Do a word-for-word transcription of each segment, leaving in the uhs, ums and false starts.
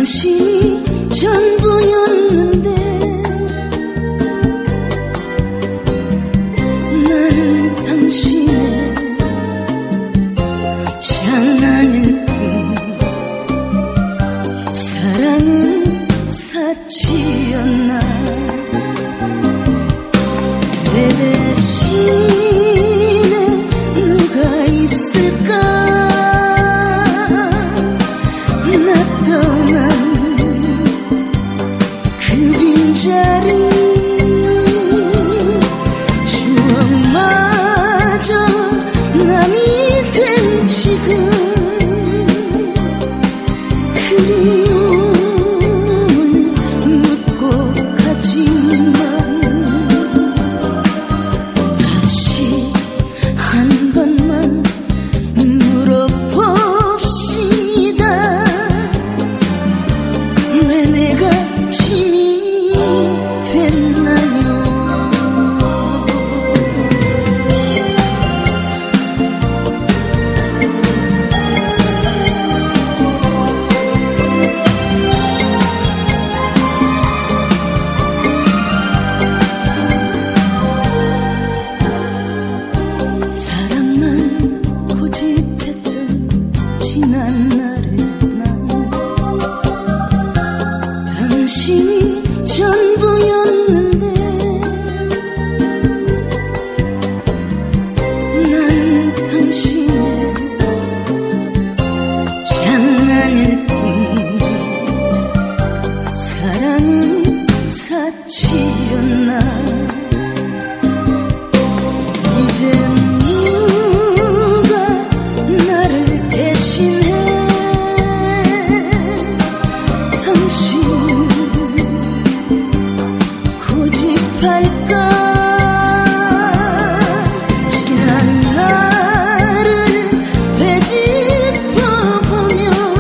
당신이 전부였는데 나는 당신의 장난일 뿐 사랑은 사치였나. 내 대신에 누가 있을까. 나 떠난 그 빈자리 추억마저 남이 된 지금 그리움은 묻고 가지만 다시 한 번만 물어봅시다. 왜 내가 짐이 됐나요. 사랑만 고집했던 지난 날의 난 당신이 전부였는데 나는 당신의 장난일 뿐 사랑은 사치였나. 이제 누가 나를 대신해. 당신 고집할까. 지난 나를 되짚어보면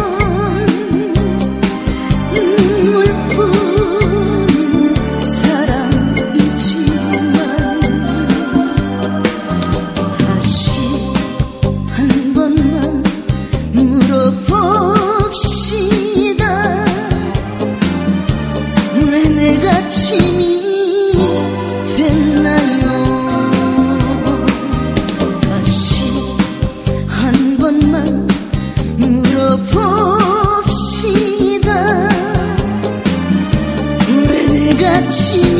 눈물뿐인 사랑이지만 다시 한 번만 물어봅시다. 왜 내가 짐이 됐나요. 다시 한 번만 물어봅시다. 왜 내가 짐이